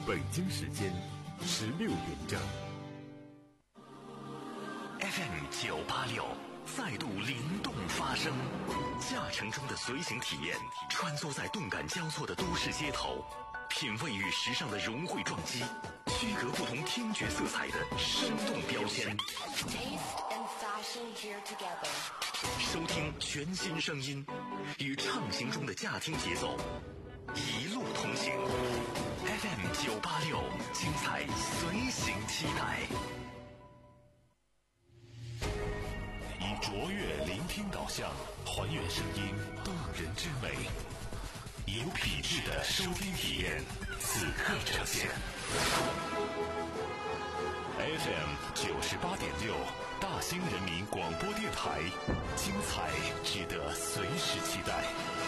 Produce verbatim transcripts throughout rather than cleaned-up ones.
北京时间十六点整。 F M 九八六再度灵动发声，驾乘中的随行体验，穿梭在动感交错的都市街头，品味与时尚的融汇撞击，区隔不同听觉色彩的生动标签。收听全新声音，与畅行中的驾听节奏，一路同行。F M 九八六，精彩随行期待。以卓越聆听导向，还原声音动人之美，以有品质的收听体验，此刻呈现。F M 九十八点六，大兴人民广播电台，精彩值得随时期待。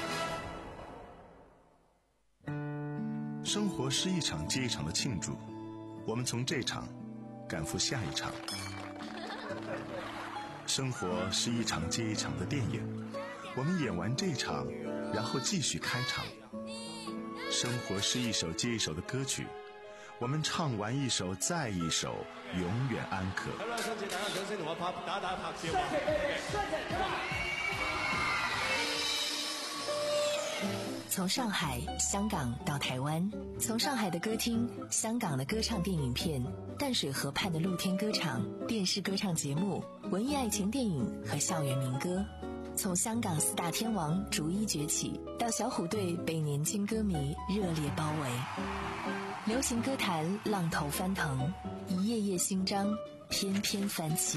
生活是一场接一场的庆祝，我们从这场赶赴下一场。生活是一场接一场的电影，我们演完这场，然后继续开场。生活是一首接一首的歌曲，我们唱完一首再一首，永远安可。 从上海、香港到台湾，从上海的歌厅、香港的歌唱电影片、淡水河畔的露天歌场、电视歌唱节目、文艺爱情电影和校园民歌，从香港四大天王逐一崛起，到小虎队被年轻歌迷热烈包围。流行歌坛浪头翻腾，一页页新章翩翩翻起。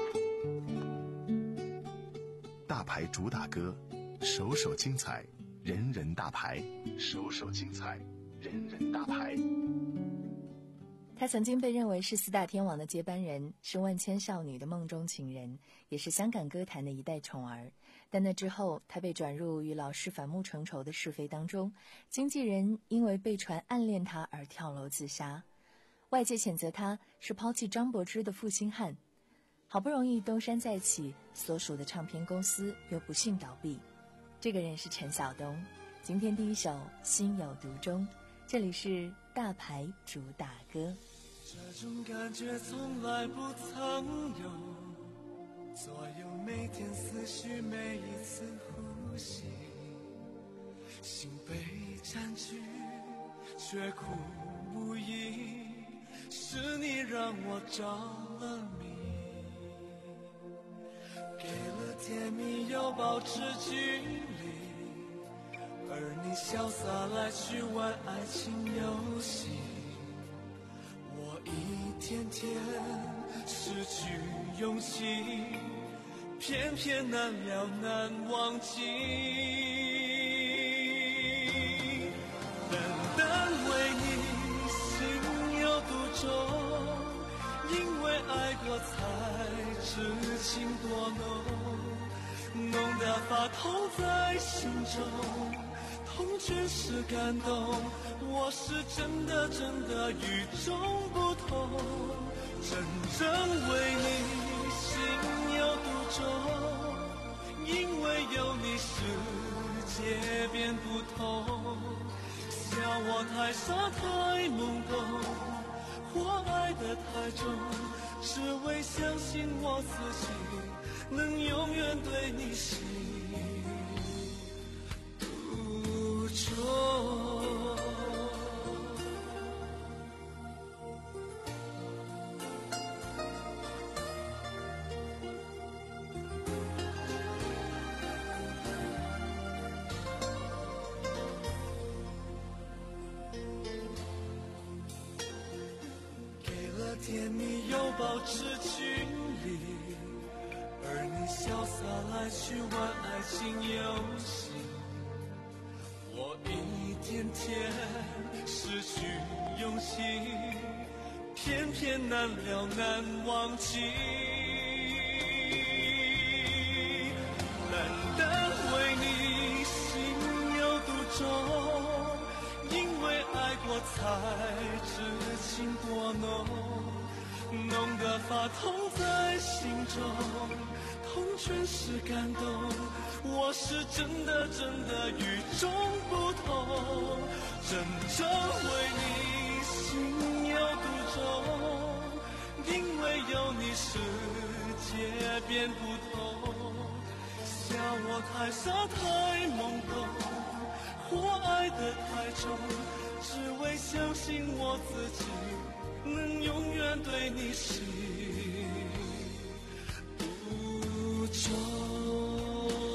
大牌主打歌，首首精彩，人人大牌，首首精彩，人人大牌。 他曾经被认为是四大天王的接班人，是万千少女的梦中情人，也是香港歌坛的一代宠儿。但那之后，他被转入与老师反目成仇的是非当中，经纪人因为被传暗恋他而跳楼自杀。外界谴责他是抛弃张柏芝的负心汉。好不容易东山再起，所属的唱片公司又不幸倒闭。这个人是陈晓东。今天第一首《心有独钟》，这里是大牌主打歌。 这种感觉从来不曾有，左右每天思绪，每一次呼吸，心被占据却苦无依，是你让我着了迷，给了甜蜜又保持距离，而你潇洒来去玩爱情游戏，我一天天失去勇气，偏偏难了难忘记。单单为你心有独钟，因为爱过才知情多浓，浓得发痛在心中，痛却是感动，我是真的真的与众不同，真正为你心有独钟，因为有你世界变不同，笑我太傻太懵懂，我爱得太重，只为相信我自己能永远对你心独钟。甜蜜又保持距离，而你潇洒来去玩爱情游戏，我一天天失去勇气，偏偏难了难忘记。难得为你心有独钟，因为爱过才知情多浓，浓得发痛在心中，痛却是感动，我是真的真的与众不同，真正为你心太傻太懵懂，或爱得太重，只为相信我自己能永远对你心不忠。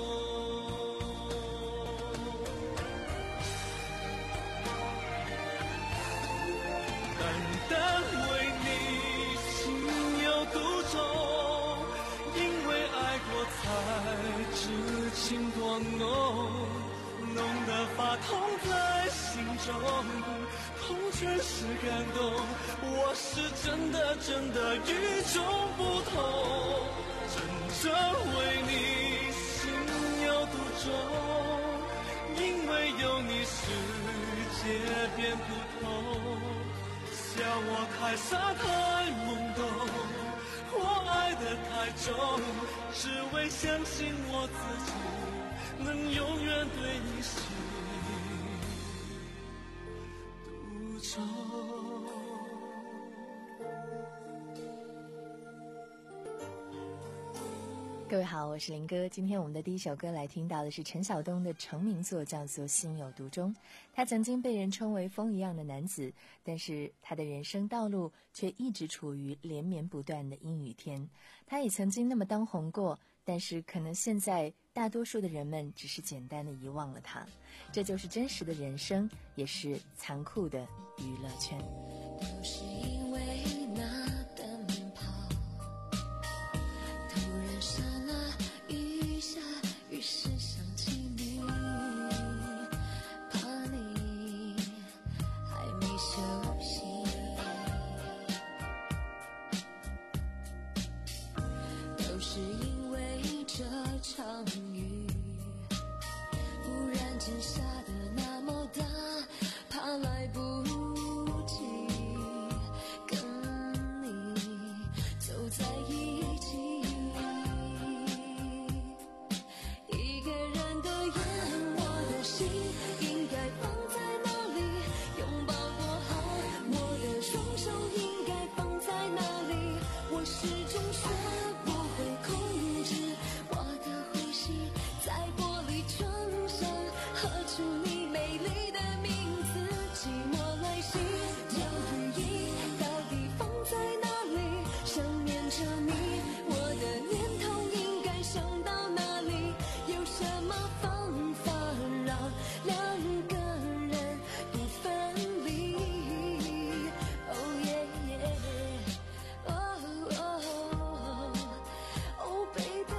单单为你心有独钟，因为爱过才知情多浓，浓得发痛在心中，痛全是感动。我是真的真的与众不同，真正为你心有独钟，因为有你世界变不同。笑我太傻太懵懂，我爱得太重，只为相信我自己能永远对你心独钟。 各位好，我是林哥。今天我们的第一首歌来听到的是陈晓东的成名作，叫做《心有独钟》。他曾经被人称为风一样的男子，但是他的人生道路却一直处于连绵不断的阴雨天。他也曾经那么当红过，但是可能现在大多数的人们只是简单的遗忘了他。这就是真实的人生，也是残酷的娱乐圈。 都是因为那灯泡突然刹那雨下，于是想起你，怕你还没休息，都是因为这场雨忽然间下得那么大，怕来不及跟你走在一起，一个人的夜，我的心应该放在哪里？拥抱过后，我的双手应该放在哪里？我始终学不会控制我的呼吸，在玻璃窗上合出你美丽的名字。寂寞来袭，将羽翼到底放在哪里？想念着你，我的念头应该想到哪里？有什么方法让两个人不分离？ Oh yeah yeah Oh oh Oh baby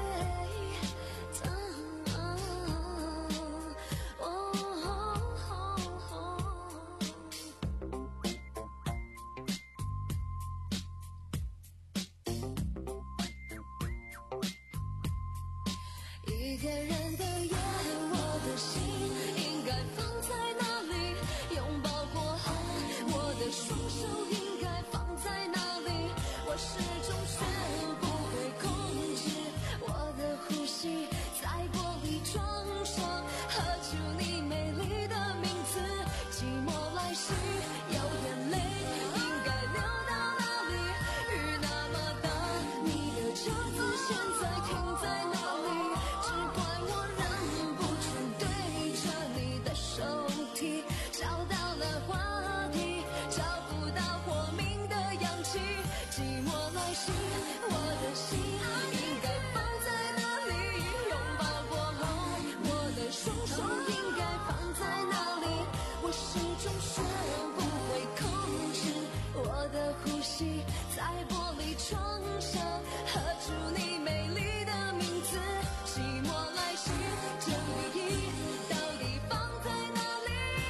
一个人的夜，我的心应该放在哪里？拥抱过后，我的双手应该放在哪里？我始终学不会控制我的呼吸，在玻璃窗上合出你美丽的名字。寂寞来袭，有眼泪应该流到哪里？雨那么大，你的车子现在停在哪里？只怪我忍不住对着你的手提，找到了话题，找不到活命的氧气。寂寞来袭，我的心应该放在哪里？拥抱过后，我的双手应该放在哪里？我始终学不会控制我的呼吸，在玻璃窗上合出你美丽的名字。寂寞来袭，这羽翼到底放在哪里？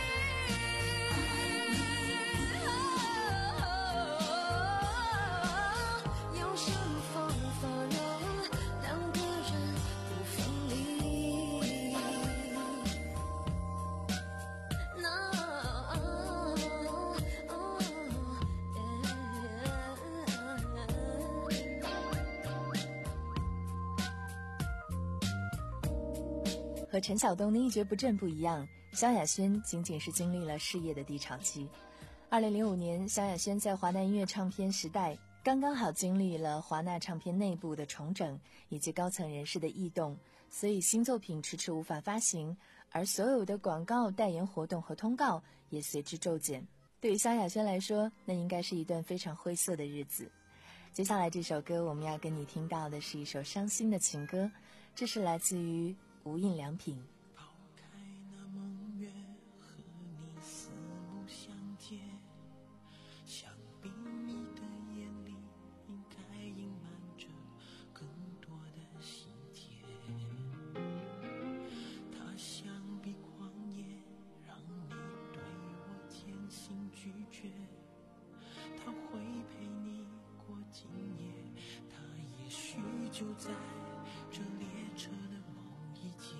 有什么方法让两个人不分离和陈晓东的一蹶不振不一样，萧亚轩仅仅是经历了事业的低潮期。二零零五年，萧亚轩在华纳音乐唱片时代刚刚好经历了华纳唱片内部的重整以及高层人士的异动， 所以新作品迟迟无法发行，而所有的广告、代言活动和通告也随之骤减。对于萧亚轩来说，那应该是一段非常灰色的日子。接下来这首歌我们要跟你听到的是一首伤心的情歌，这是来自于无印良品。 抛开那梦月和你四目相接，想必你的眼里应该隐瞒着更多的细节。它像比旷野，让你对我渐行拒绝。它会陪你过今夜，它也许就在这列车的某一节。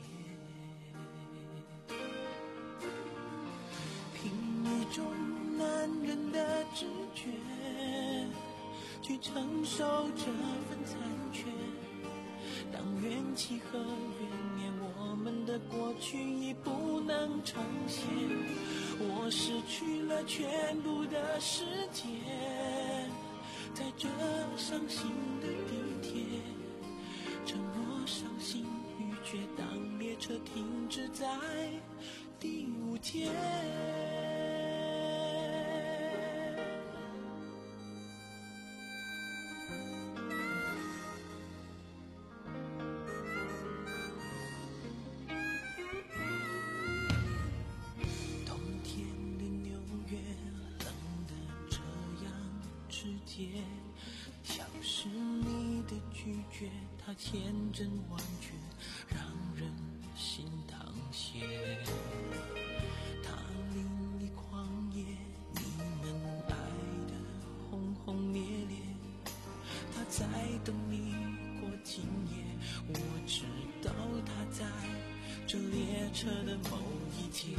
凭一种男人的直觉去承受这份残缺，当怨气和怨念我们的过去已不能重现，我失去了全部的世界，在这伤心的地铁，沉默伤心欲绝，当列车停止在第五节。冬天的纽约冷得这样直接，像是你的拒绝，它千真万确，让人心淌血。它另一旷野，你们爱的轰轰烈烈，它在等你过今夜，我知道它在这列车的某一节。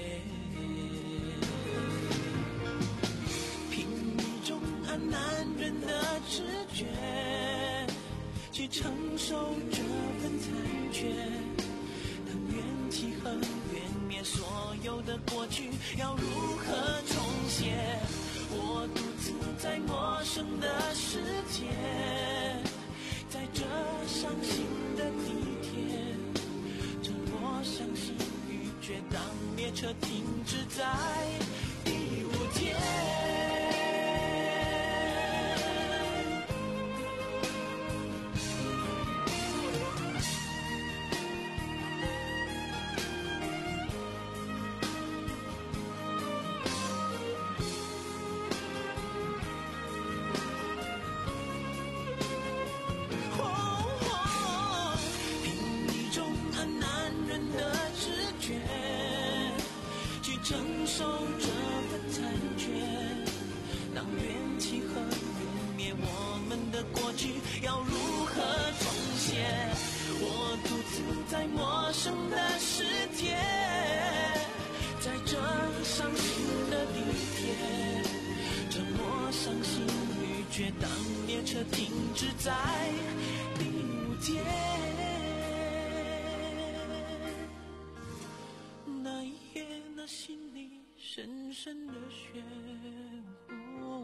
凭一种爱男人的直觉去承受这份残缺，当怨气和怨灭，所有的过去要如何重写？我独自在陌生的世界，在这伤心的地铁，沉默伤心欲绝，当列车停止在第五节。承受这份残缺，当怨气和怨灭，我们的过去要如何重写？我独自在陌生的世界，在这伤心的地铁，沉默伤心欲绝，当列车停止在第五节。那一夜，那心里深深的漩涡，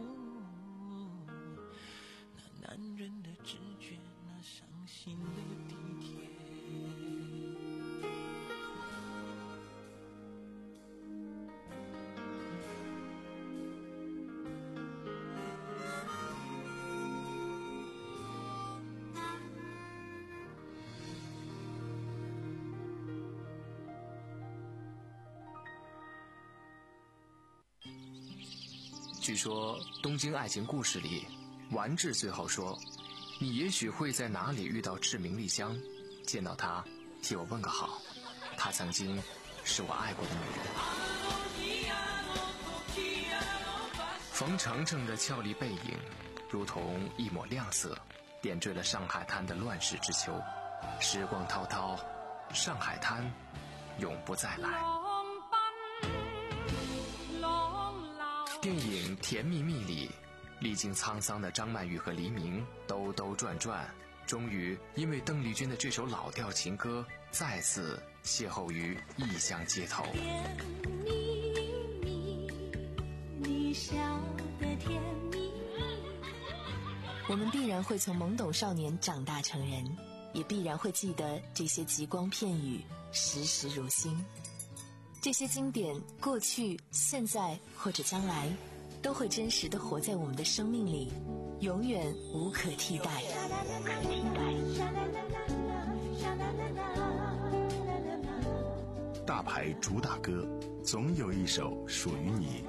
那男人的直觉，那伤心的地铁。 据说《东京爱情故事》里，丸治最后说：“你也许会在哪里遇到志明丽香，见到她，替我问个好。她曾经是我爱过的女人。”冯程程的俏丽背影，如同一抹亮色，点缀了上海滩的乱世之秋。时光滔滔，上海滩永不再来。电影《甜蜜蜜》里，历经沧桑的张曼玉和黎明兜兜转转，终于因为邓丽君的这首老调情歌，再次邂逅于异乡街头。 甜蜜蜜，你笑得甜蜜蜜。 我们必然会从懵懂少年长大成人， 也必然会记得这些极光片语，时时如新。这些经典，过去、现在或者将来，都会真实地活在我们的生命里，永远无可替代。 大牌主打歌，总有一首属于你。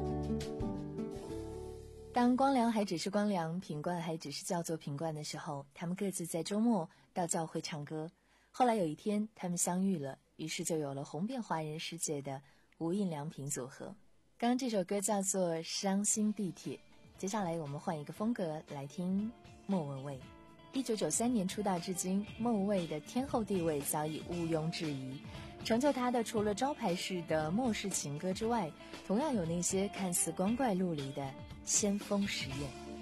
当光良还只是光良，品冠还只是叫做品冠的时候，他们各自在周末到教会唱歌。后来有一天，他们相遇了，于是就有了红遍华人世界的无印良品组合。刚刚这首歌叫做《伤心地铁》，接下来我们换一个风格来听莫文蔚。一九九三年出道至今，莫文蔚的天后地位早已毋庸置疑。成就她的除了招牌式的末世情歌之外，同样有那些看似光怪陆离的先锋实验。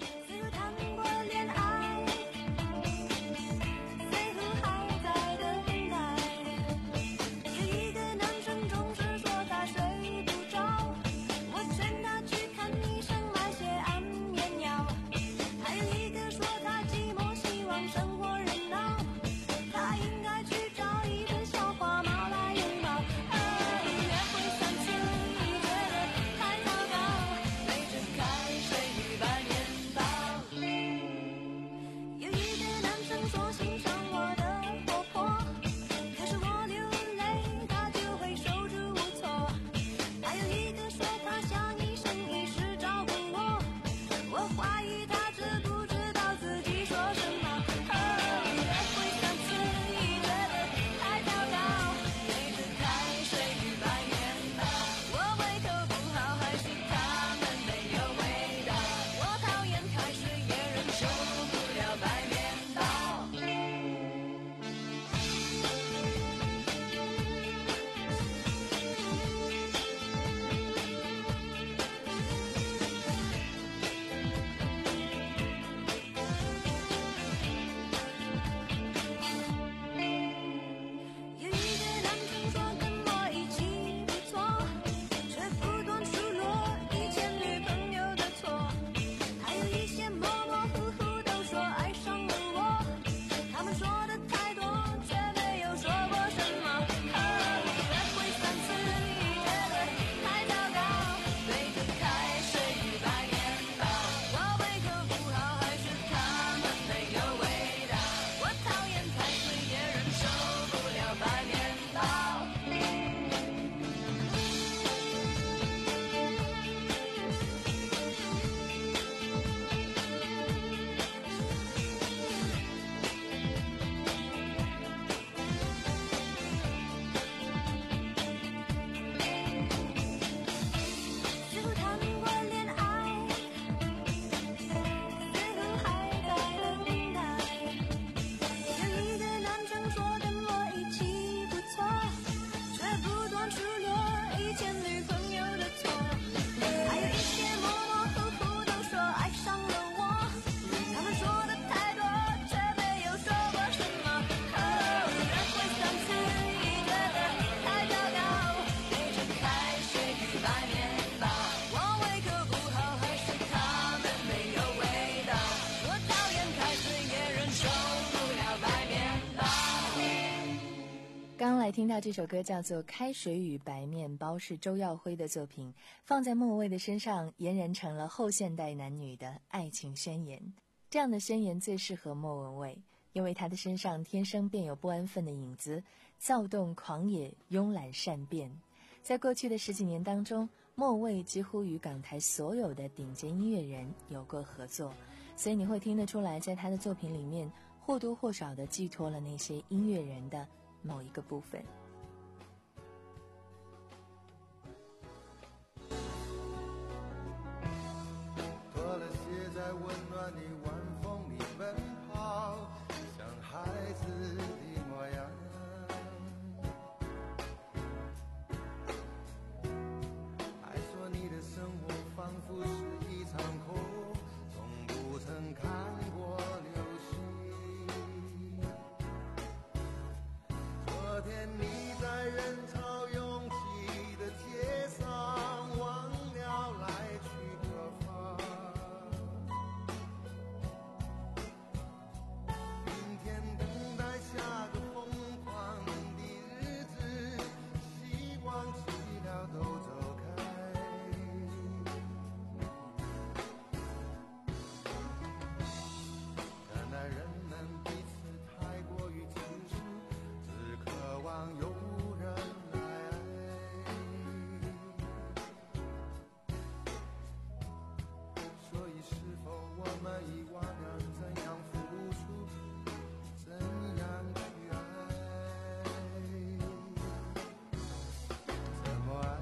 听到这首歌叫做《开水与白面包》，是周耀辉的作品，放在莫文蔚的身上俨然成了后现代男女的爱情宣言。这样的宣言最适合莫文蔚，因为她的身上天生便有不安分的影子，躁动狂野，慵懒善变。在过去的十几年当中，莫文蔚几乎与港台所有的顶尖音乐人有过合作，所以你会听得出来，在她的作品里面或多或少地寄托了那些音乐人的某一个部分。 脱了鞋，在温暖的晚风里奔跑，像孩子的模样。还说你的生活仿佛是一场空，从不曾看过流星。昨天你可以忘了怎样付出，怎样去爱，怎么爱。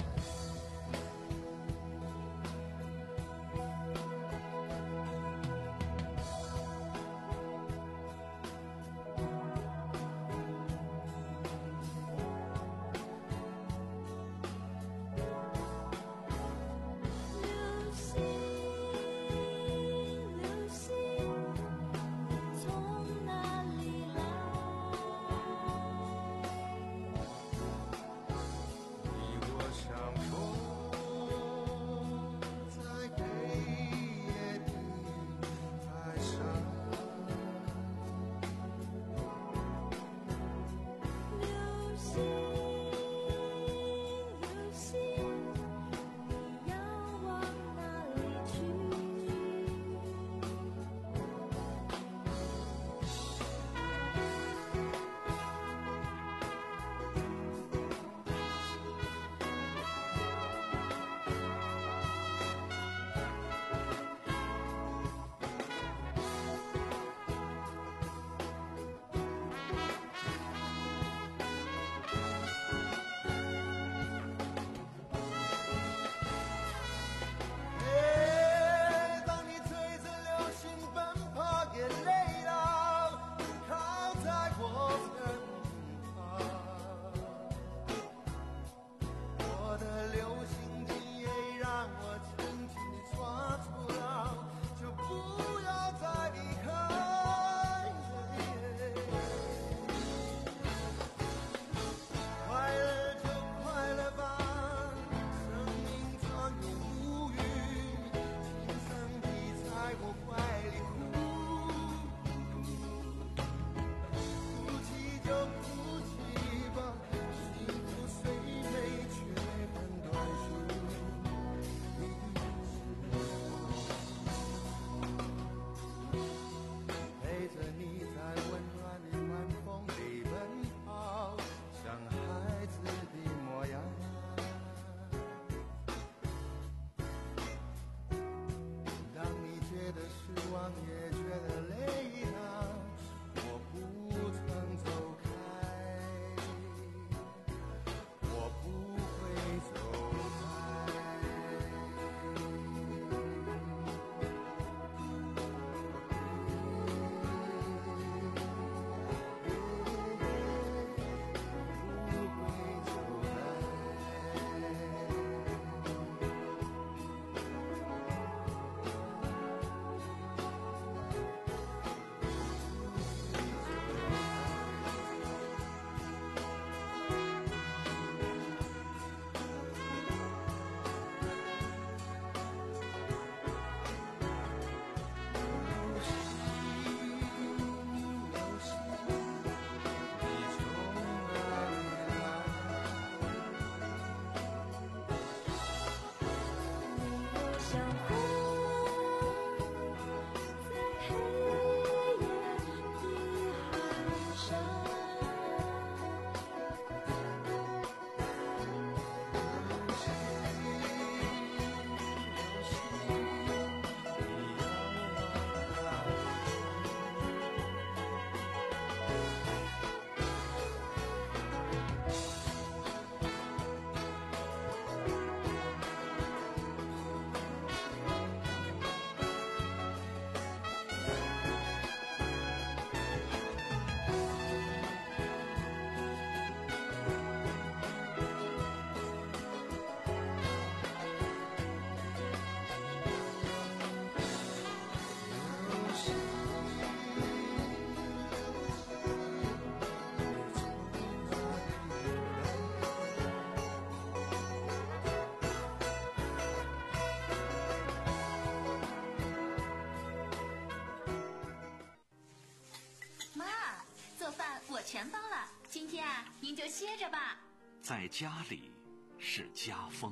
全包了，今天啊，您就歇着吧。 在家里是家风。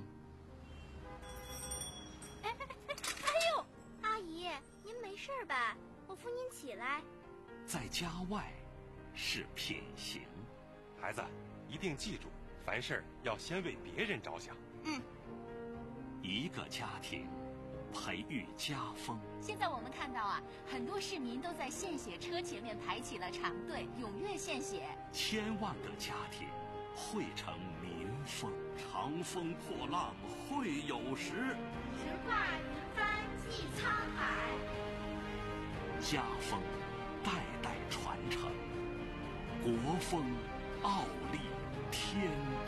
哎哎哎！哎呦，阿姨，您没事吧？我扶您起来。 在家外是品行。 孩子，一定记住，凡事要先为别人着想。 嗯。 一个家庭培育家风。 现在我们看到啊，很多市民都在献血车前面排起了长队，踊跃献血。 千万个家庭汇成民风，长风破浪会有时， 直挂云帆济沧海。 家风代代传承，国风傲立天地。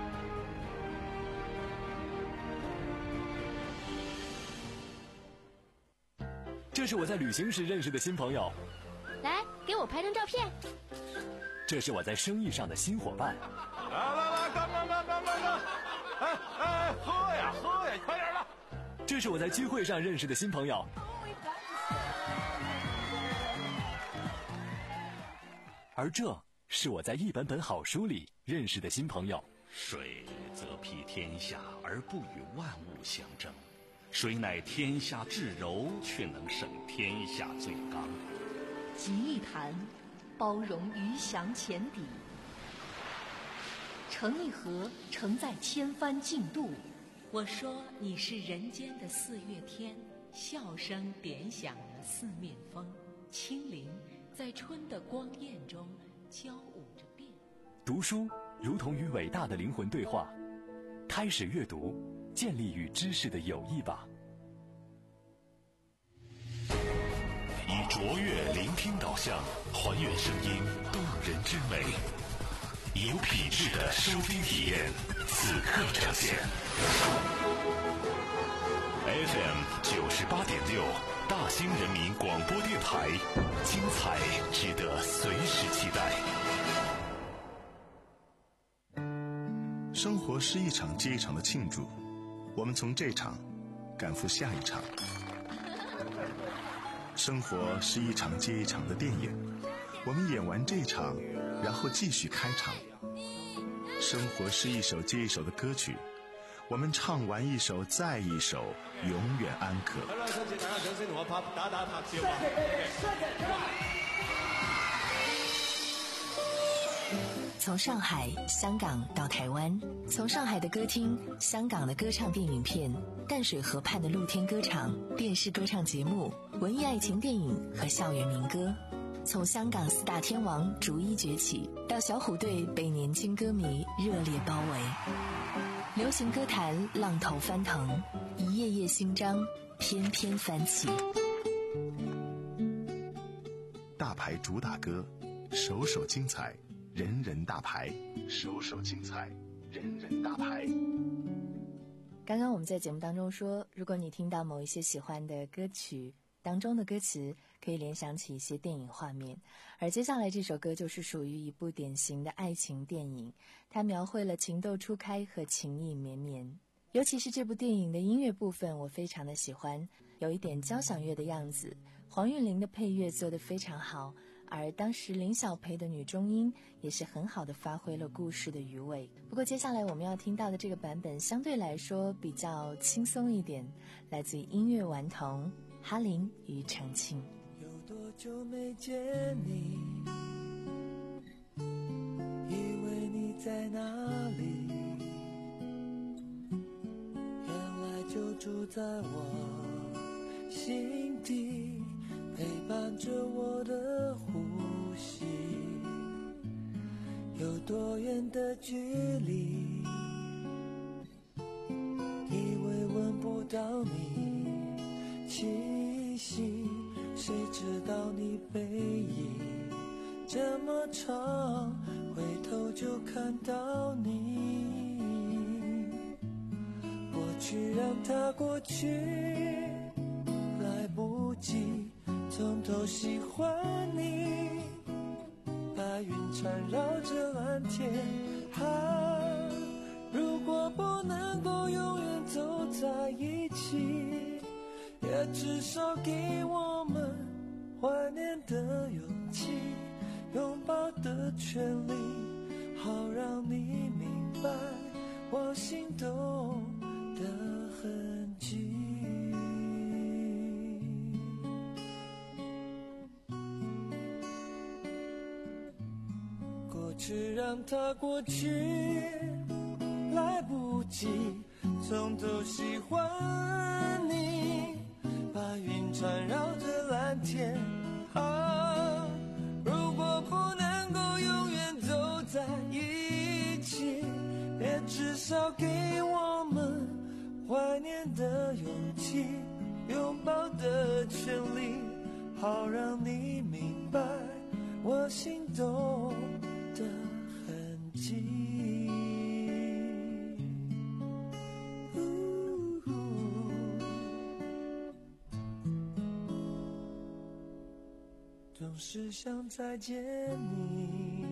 这是我在旅行时认识的新朋友， 来，给我拍张照片。 这是我在生意上的新伙伴。 来来来，干干干干干干！哎哎，喝呀喝呀，快点的！ 这是我在聚会上认识的新朋友。而这是我在一本本好书里认识的新朋友。 水则披天下而不与万物相争，水乃天下至柔，却能胜天下最刚。 集一坛，包容鱼翔浅底；盛一盒，盛在千帆竞渡。我说你是人间的四月天，笑声点响了四面风，轻灵在春的光艳中交舞着变。 读书如同与伟大的灵魂对话，开始阅读，建立与知识的友谊吧。 以卓越聆听导向，还原声音动人之美，有品质的收听体验，此刻呈现。F M 九十八点六，大兴人民广播电台，精彩值得随时期待。 生活是一场接一场的庆祝，我们从这场赶赴下一场。生活是一场接一场的电影，我们演完这场，然后继续开场。生活是一首接一首的歌曲，我们唱完一首再一首，永远安可。 从上海、香港到台湾，从上海的歌厅、香港的歌唱电影片、淡水河畔的露天歌场、电视歌唱节目、文艺爱情电影和校园民歌，从香港四大天王逐一崛起，到小虎队被年轻歌迷热烈包围，流行歌坛浪头翻腾，一页页新章翩翩翻起。 大牌主打歌，首首精彩，人人大牌，首首精彩，人人大牌。 刚刚我们在节目当中说，如果你听到某一些喜欢的歌曲当中的歌词，可以联想起一些电影画面，而接下来这首歌就是属于一部典型的爱情电影，它描绘了情窦初开和情意绵绵。尤其是这部电影的音乐部分，我非常的喜欢，有一点交响乐的样子，黄韵玲的配乐做得非常好，而当时林小培的女中音也是很好的发挥了故事的余味。不过接下来我们要听到的这个版本相对来说比较轻松一点，来自于音乐顽童哈林与程庆。 有多久没见你，以为你在哪里，原来就住在我心底，陪伴着我的呼吸。有多远的距离，以为闻不到你气息，谁知道你背影这么长，回头就看到你。过去让它过去，来不及从头喜欢你。白云缠绕着蓝天，啊，如果不能够永远走在一起，也至少给我们怀念的勇气，拥抱的权利，好让你明白我心动的痕迹。过去让它过去，来不及从头喜欢你。 的权利，好让你明白我心动的痕迹。总是想再见你，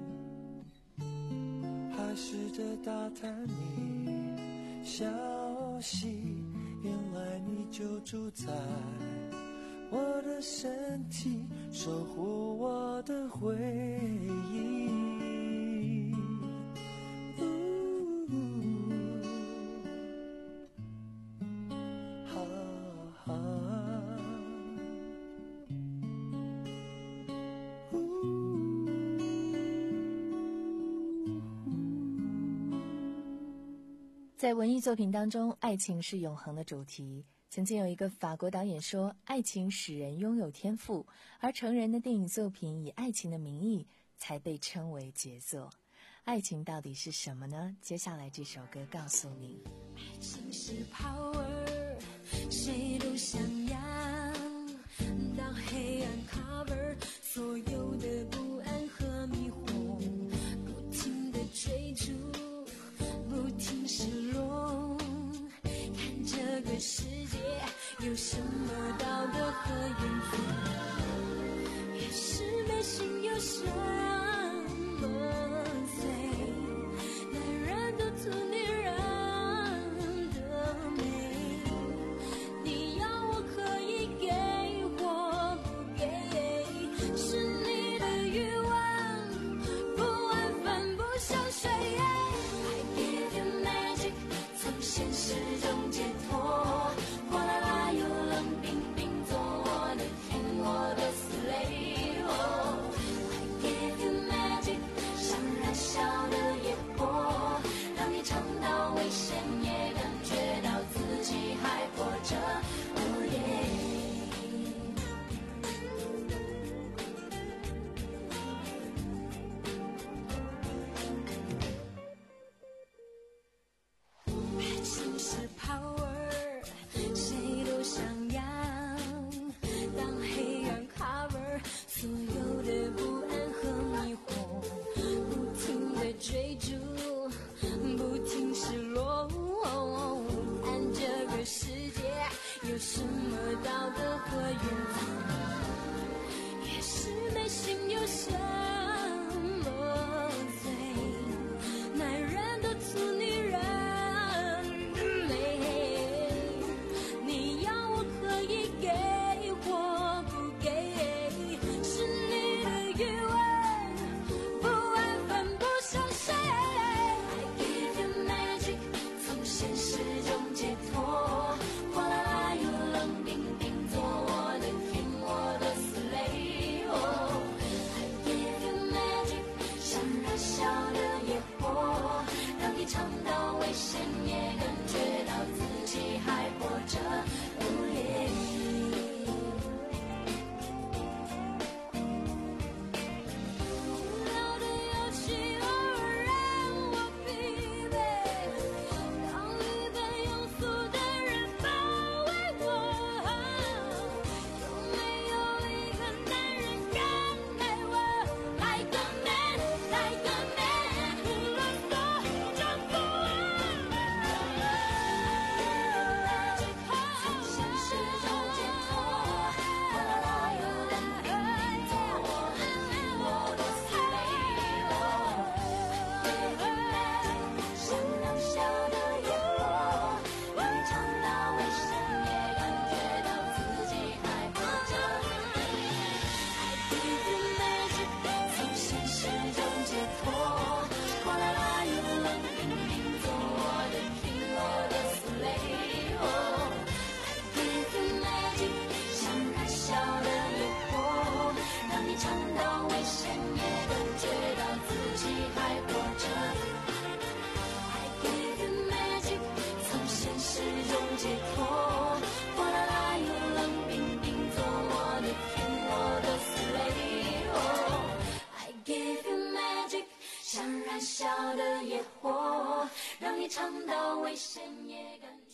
还试着打探你消息，原来你就住在我的身体，守护我的回忆。 在文艺作品当中，爱情是永恒的主题。曾经有一个法国导演说，爱情使人拥有天赋，而成人的电影作品以爱情的名义才被称为杰作。爱情到底是什么呢？接下来这首歌告诉你。 爱情是 power， 谁都想要，当黑暗 cover 所有的不安和迷惑，不停地追逐，不停失落，看这个世界有什么道德和原则，越是没心有什么罪，男人都图女人的美，你要我可以给或不给，是你的欲望不安分不想睡，现实中解脱，哗啦啦又冷冰冰，做我的天，我的slave。Oh, I give you magic， 像燃烧的野火，让你尝到危险，也感觉到自己还活着。Oh yeah。什么道德和原则，越是没心有什么罪，男人都图女人的美，你要我可以给或不给，是你的欲望不安分不想睡。 I give you magic， 从现实中解脱，哗啦啦又冷冰冰，做我的天，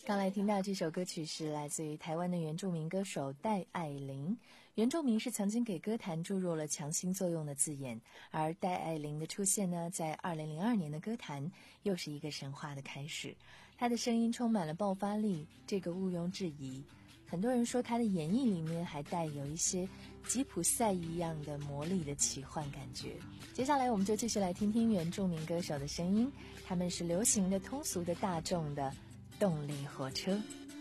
刚来听到这首歌曲是来自于台湾的原住民歌手戴爱玲。原住民是曾经给歌坛注入了强心作用的字眼，而戴爱玲的出现呢，在二零零二年的歌坛又是一个神话的开始。她的声音充满了爆发力，这个毋庸置疑。很多人说她的演绎里面还带有一些吉普赛一样的魔力的奇幻感觉。接下来我们就继续来听听原住民歌手的声音，他们是流行的、通俗的、大众的动力火车。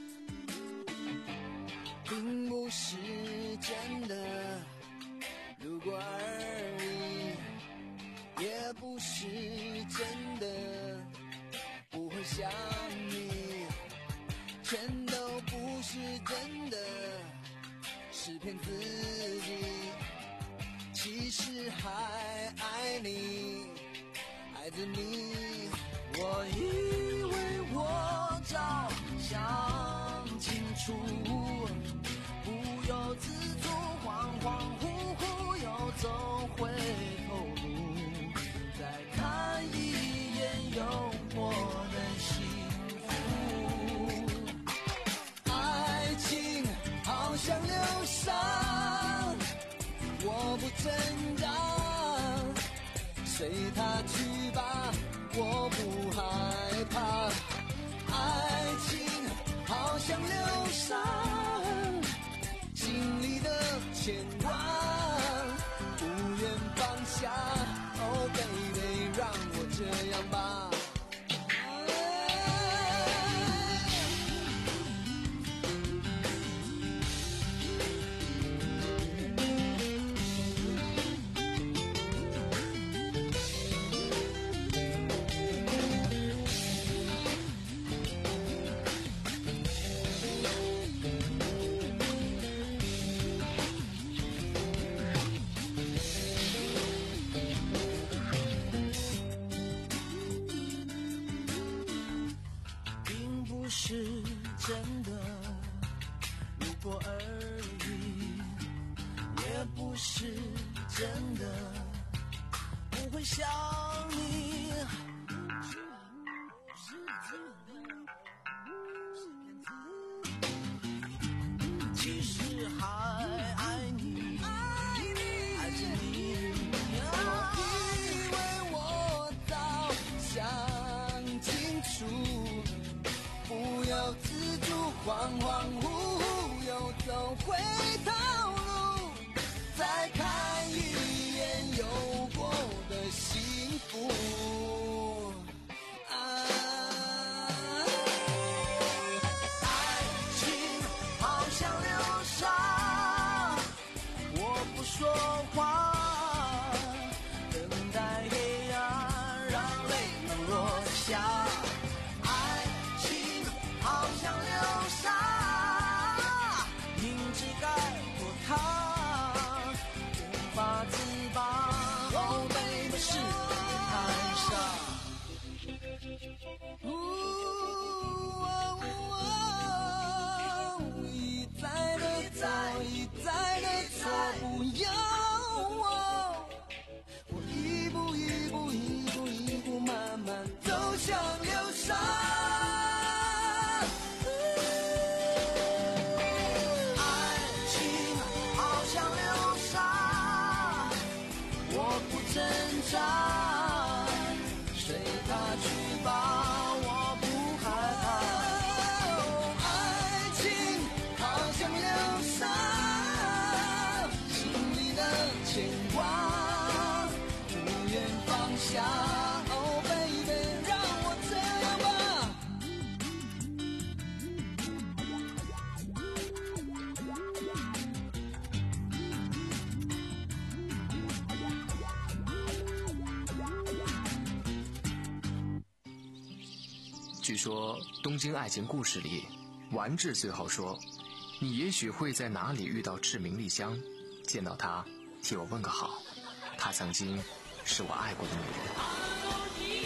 并不是真的，如果而已，也不是真的，不会想你，全都不是真的，是骗自己，其实还爱你，爱着你。我以为我早想清楚，不由自主，恍恍惚惚又走回头路，再看一眼有我的幸福。爱情好像流沙，我不挣扎，随它去吧，我不害怕。爱情好像流沙，心里的牵挂不愿放下。Oh baby， 让我这样吧。是真的，如果而已，也不是真的，不会想你，其实还爱你，爱着你。我以为我早想清楚，不由自主，恍恍惚惚又走回头路，再看一眼有过的幸福。啊，爱情好像流沙，我不说话，等待黑暗让泪能落下。好像流沙，明知该过它，无法自拔。Oh baby， 是我太傻。呜，一再的错，一再的错，不要我，我一步一步，一步一步，慢慢走向流沙。挣扎，随它去吧，我不害怕。爱情好像流沙，心里的牵挂不愿放下。Oh baby， 让我这样吧。 据说《东京爱情故事》里，丸治最后说：“你也许会在哪里遇到志明丽香，见到她，替我问个好。她曾经是我爱过的女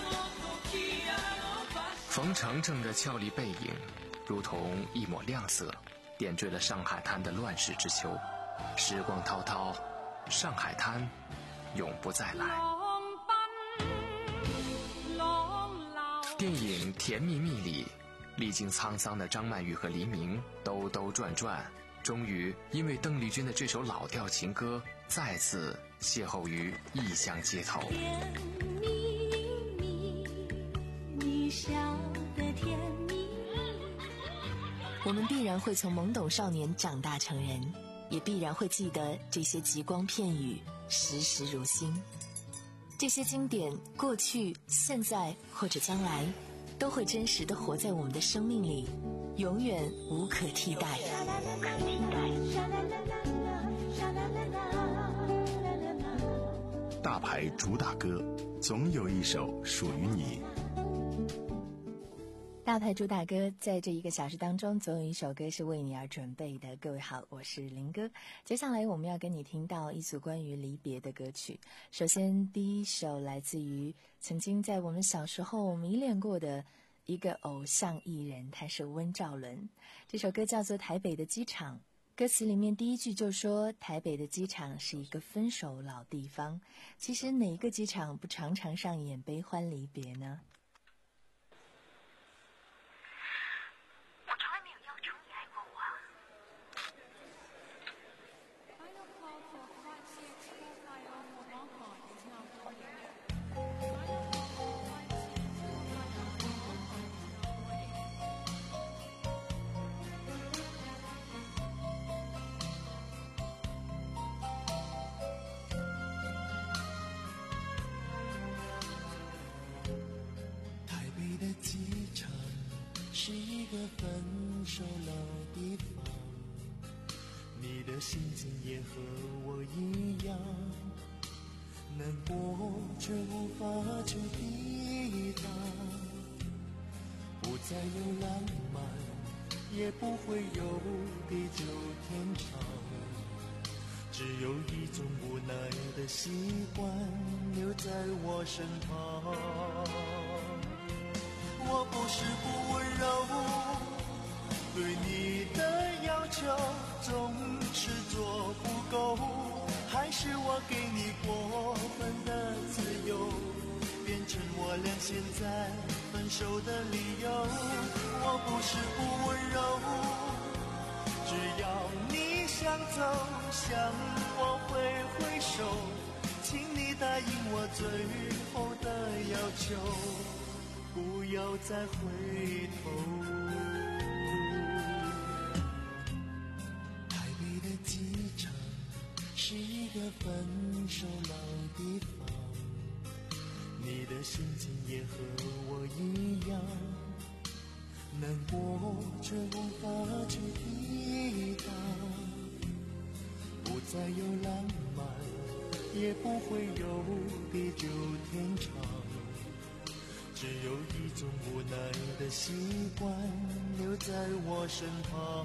人。”冯程程的俏丽背影，如同一抹亮色，点缀了上海滩的乱世之秋。时光滔滔，上海滩永不再来。电影《甜蜜蜜》里， 历经沧桑的张曼玉和黎明兜兜转转，终于因为邓丽君的这首老调情歌再次邂逅于异乡街头。 甜蜜蜜，你笑得甜蜜。 我们必然会从懵懂少年长大成人，也必然会记得这些极光片语，时时如新。这些经典，过去、现在或者将来，都会真实地活在我们的生命里，永远无可替代。 大牌主打歌，总有一首属于你。 大牌主打歌，在这一个小时当中，总有一首歌是为你而准备的。各位好，我是林哥。接下来我们要跟你听到一组关于离别的歌曲。首先，第一首来自于曾经在我们小时候迷恋过的一个偶像艺人，他是温兆伦。这首歌叫做《台北的机场》，歌词里面第一句就说台北的机场是一个分手老地方。其实哪一个机场不常常上演悲欢离别呢？ 是一个分手老地方，你的心情也和我一样，难过却无法去抵挡，不再有浪漫，也不会有地久天长，只有一种无奈的习惯留在我身旁。我不是不温柔，对你的要求总是做不够，还是我给你过分的自由，变成我俩现在分手的理由。我不是不温柔，只要你想走向我挥挥手，请你答应我最后的要求，不要再回头。台北的机场是一个分手老地方，你的心情也和我一样，难过却无法去抵挡，不再有浪漫，也不会有地久天长，只有一种无奈的习惯留在我身旁。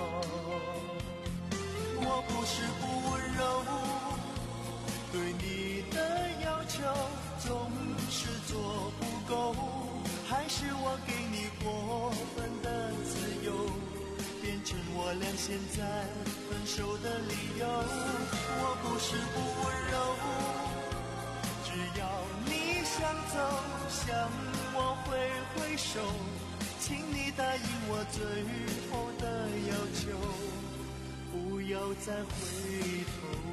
我不是不温柔，对你的要求总是做不够，还是我给你过分的自由，变成我俩现在分手的理由。我不是不温柔，只要你想走向我挥挥手，请你答应我最后的要求，不要再回头。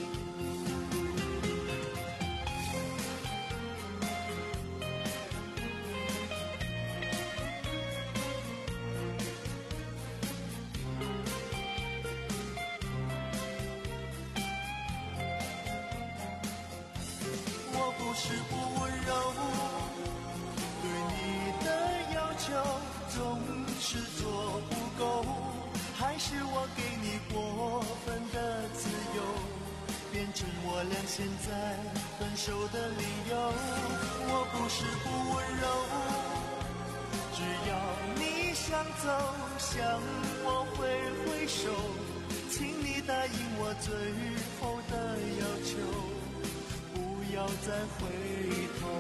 我不是不温柔，对你的要求总是做不够，还是我给你过分的自由，变成我俩现在分手的理由。我不是不温柔，只要你想走向我挥挥手，请你答应我最后的要求，不要再回头。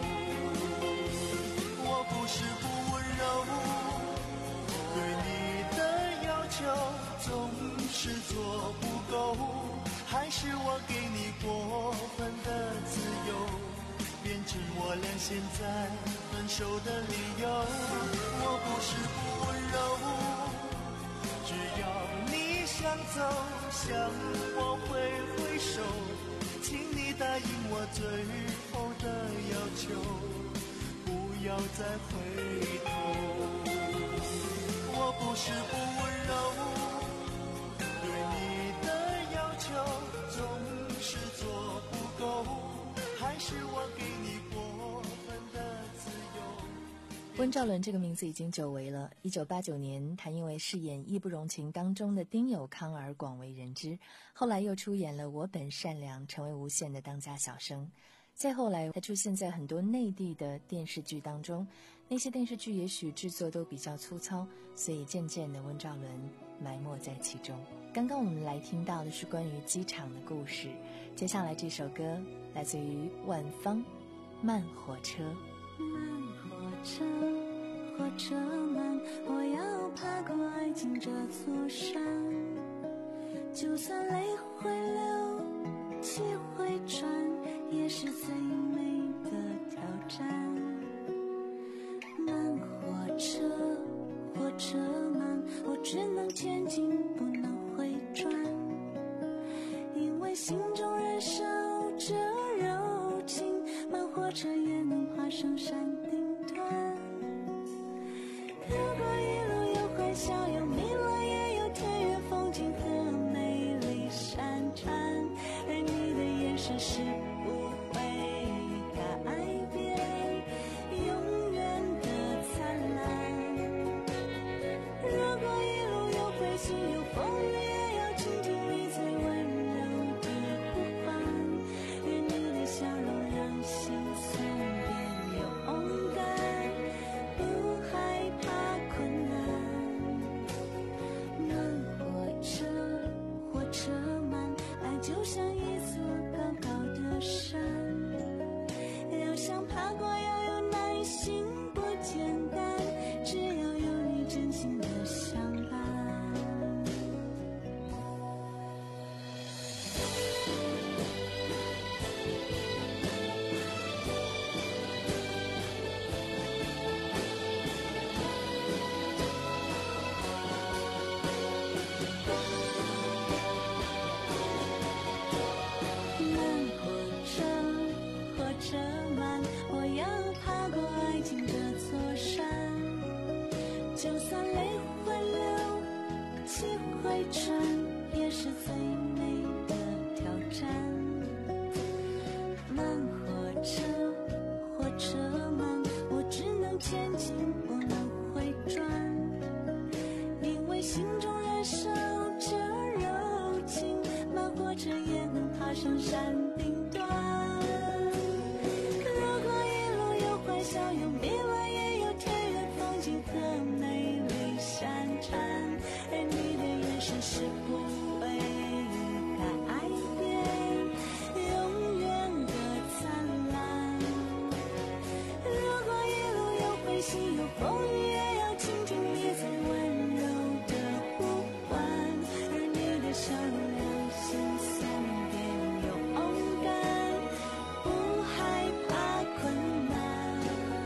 我不是不温柔，对你的要求总是做不够，还是我给你过分的自由，变变成我俩现在分手的理由。我不是不温柔，只要你想走，向我挥挥手，请你答应我最后的要求，不要再回头。我不是不温柔，对你的要求总是做不够，还是我给你过分的自由。 温兆伦这个名字已经久违了。一九八九年，他因为饰演《义不容情》当中的丁有康而广为人知，后来又出演了《我本善良》，成为无线的当家小生。再后来，他出现在很多内地的电视剧当中，那些电视剧也许制作都比较粗糙，所以渐渐的温兆伦埋没在其中。刚刚我们来听到的是关于机场的故事，接下来这首歌来自于万芳，《慢火车》。 慢火车，火车慢，我要爬过爱情这座山，就算泪会流，气会喘，也是最美的挑战。慢火车，火车慢，我只能前进，不能回转，因为心中燃烧着柔情，慢火车也能爬上山顶端。如果一路有欢笑，有迷乱，也有田园风景和美丽山川，而你的眼神是不会改变，永远的灿烂。如果一路有灰心，有风雨，也要倾听你最温柔的呼唤，愿你的笑容让心酸变勇敢，不害怕困难。慢火车，火车慢，爱就像一座高高的山，要想爬过要有耐心，不简单，只要有你真心的相伴。慢火车，火车慢，我要爬过爱情这座山，就算泪会流，气会喘，也是最美的挑战。慢火车，火车慢，我只能前进，不能回转，因为心中燃烧着柔情，慢火车也能爬上山顶端。如果一路有欢笑，有迷乱，也有田园风景和美丽山川，而你的眼神是不会改变，永远的灿烂。如果一路有灰心，有风雨，也要倾听你最温柔的呼唤，而你的笑容让心酸变勇敢，不害怕困难。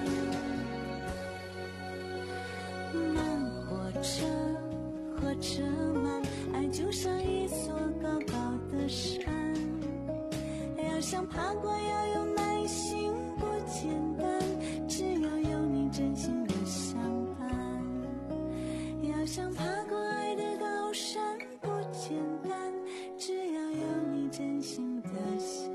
慢火车，火车慢，爱就像一座高高的山，要想爬过要有耐心，不简单，只要有你真心的相伴。要想爬过爱的高山，不简单，只要有你真心的相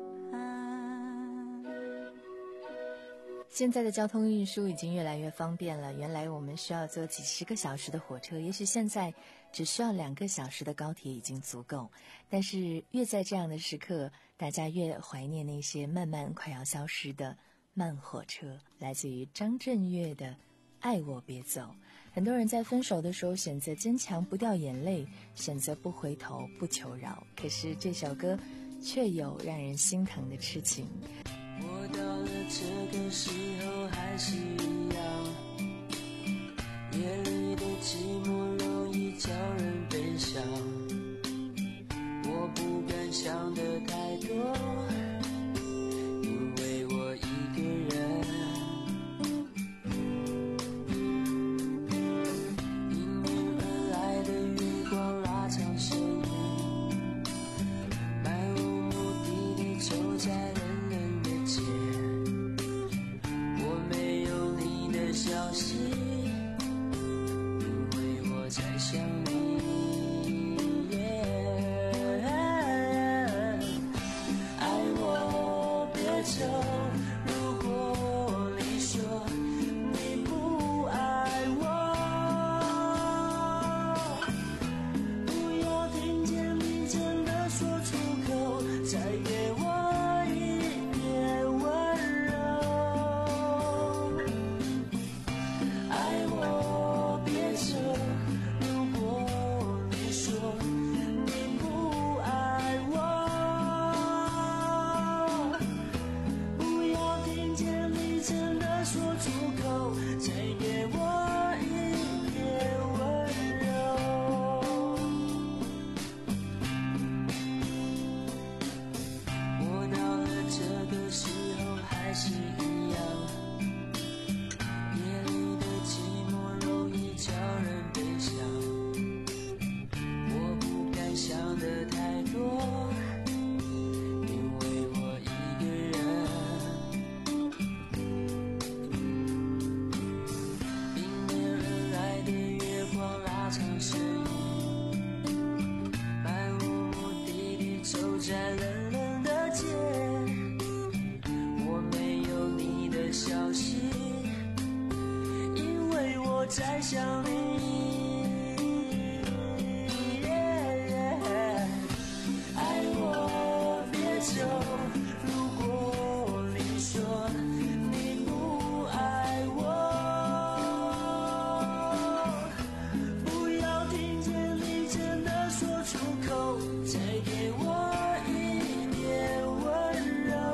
伴。 现在的交通运输已经越来越方便了，原来我们需要坐几十个小时的火车，也许现在只需要两个小时的高铁已经足够。但是越在这样的时刻，大家越怀念那些慢慢快要消失的慢火车。来自于张震岳的《爱我别走》。很多人在分手的时候选择坚强不掉眼泪，选择不回头不求饶，可是这首歌却有让人心疼的痴情。 我到了这个时候还是一样，夜里的寂寞容易叫人悲伤，我不敢想得太多，因为我守在冷冷的街，我没有你的消息，因为我在想你。爱我别走，如果你说你不爱我，不要听见你真的说出口，再给我一点温柔。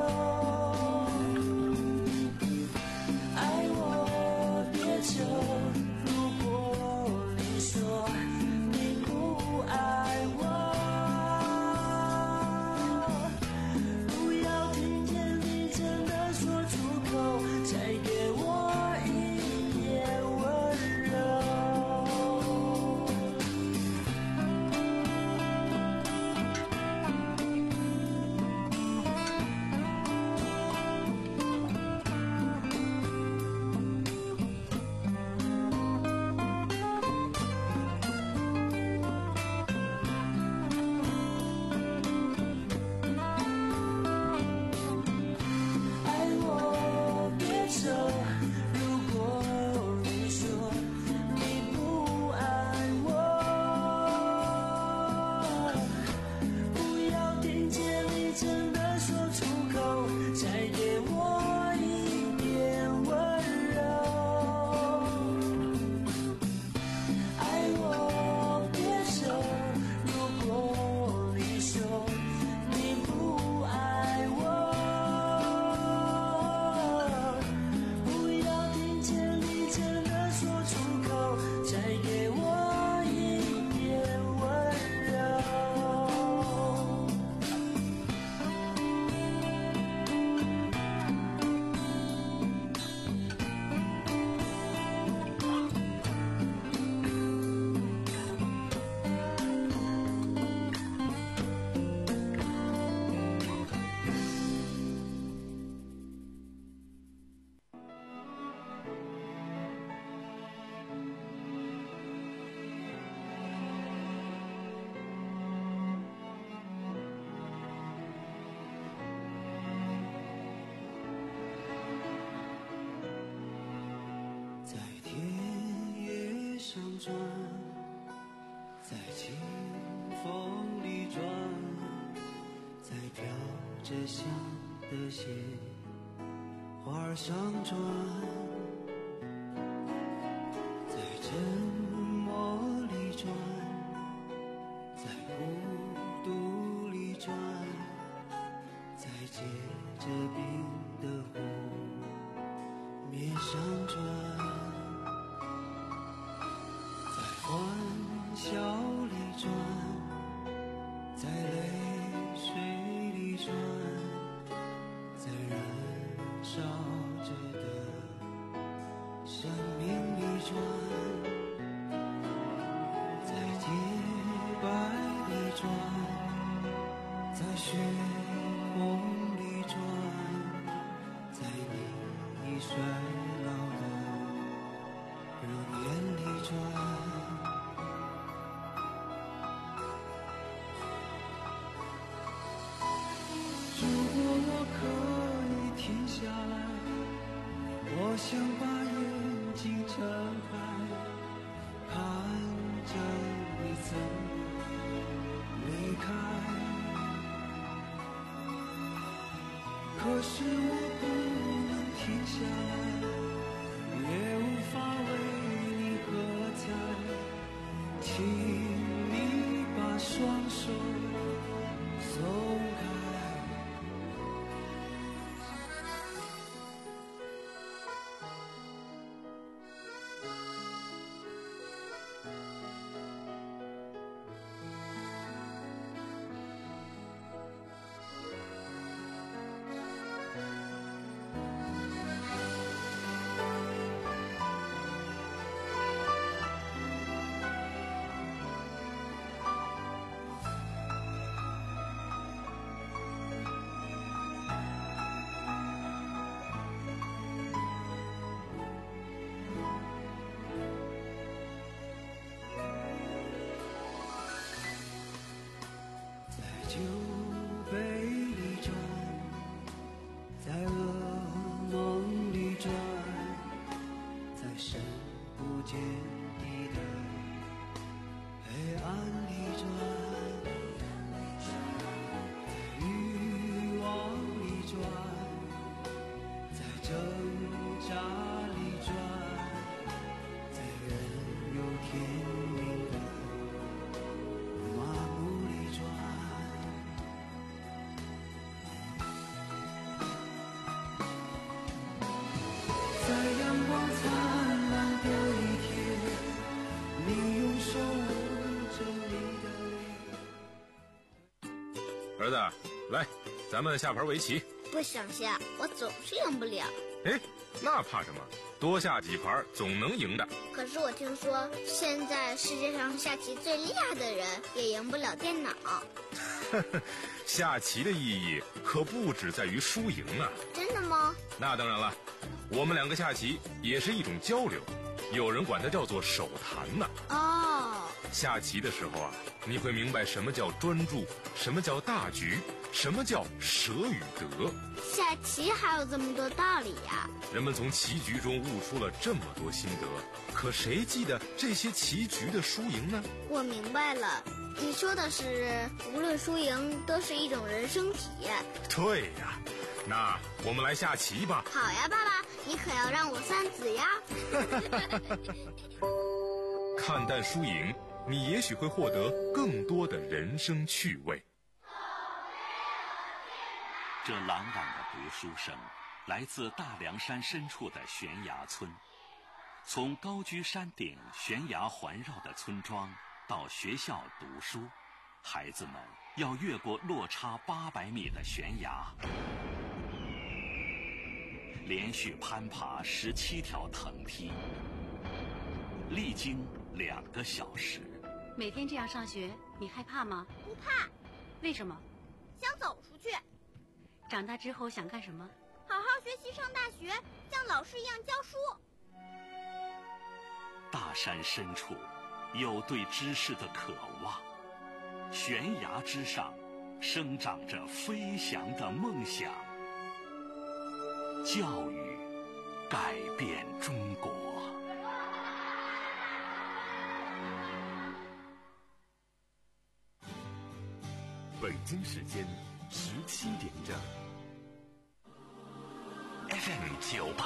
爱我别走，如果你说你不爱我，不要听见你真的说出口，再给我一点温柔。爱我别走，如果你说你不爱我，不要听见你真的说出口，再给我一点温柔。爱我别走，如果你说你不爱我，不要听见你真的说出口，再给我一点温柔。在田野上转，在清风里转，在飘着香的雪花儿上转，在沉默里转，在孤独里转，在结着冰的湖面上转，在欢笑里转，在泪水里转，在燃烧着的生命里转，在洁白里转，在血红里转，在你衰老的容颜里转。如果我可以停下来，我想把眼睛睁开，看着你怎么离开。可是我不能停下来，也无法为你喝彩，请你把双手松开。就儿子，来，咱们下盘围棋。 不想下，我总是赢不了。 哎，那怕什么？多下几盘总能赢的。 可是我听说，现在世界上下棋最厉害的人也赢不了电脑。 下棋的意义可不只在于输赢啊！ 真的吗？ 那当然了，我们两个下棋也是一种交流，有人管它叫做手谈呢。 哦， 下棋的时候啊，你会明白什么叫专注，什么叫大局，什么叫舍与得。 下棋还有这么多道理呀！ 人们从棋局中悟出了这么多心得，可谁记得这些棋局的输赢呢？ 我明白了，你说的是无论输赢都是一种人生体验。 对呀，那我们来下棋吧。 好呀，爸爸，你可要让我三子呀。 看淡输赢，你也许会获得更多的人生趣味。 这朗朗的读书声来自大凉山深处的悬崖村。从高居山顶悬崖环绕的村庄到学校读书，孩子们要越过落差八百米的悬崖，连续攀爬十七条藤梯，历经两个小时。 每天这样上学，你害怕吗？ 不怕。 为什么？ 想走出去。 长大之后想干什么？ 好好学习，上大学，像老师一样教书。 大山深处有对知识的渴望，悬崖之上生长着飞翔的梦想。教育改变中国。 北京时间十七点整。 F M 九八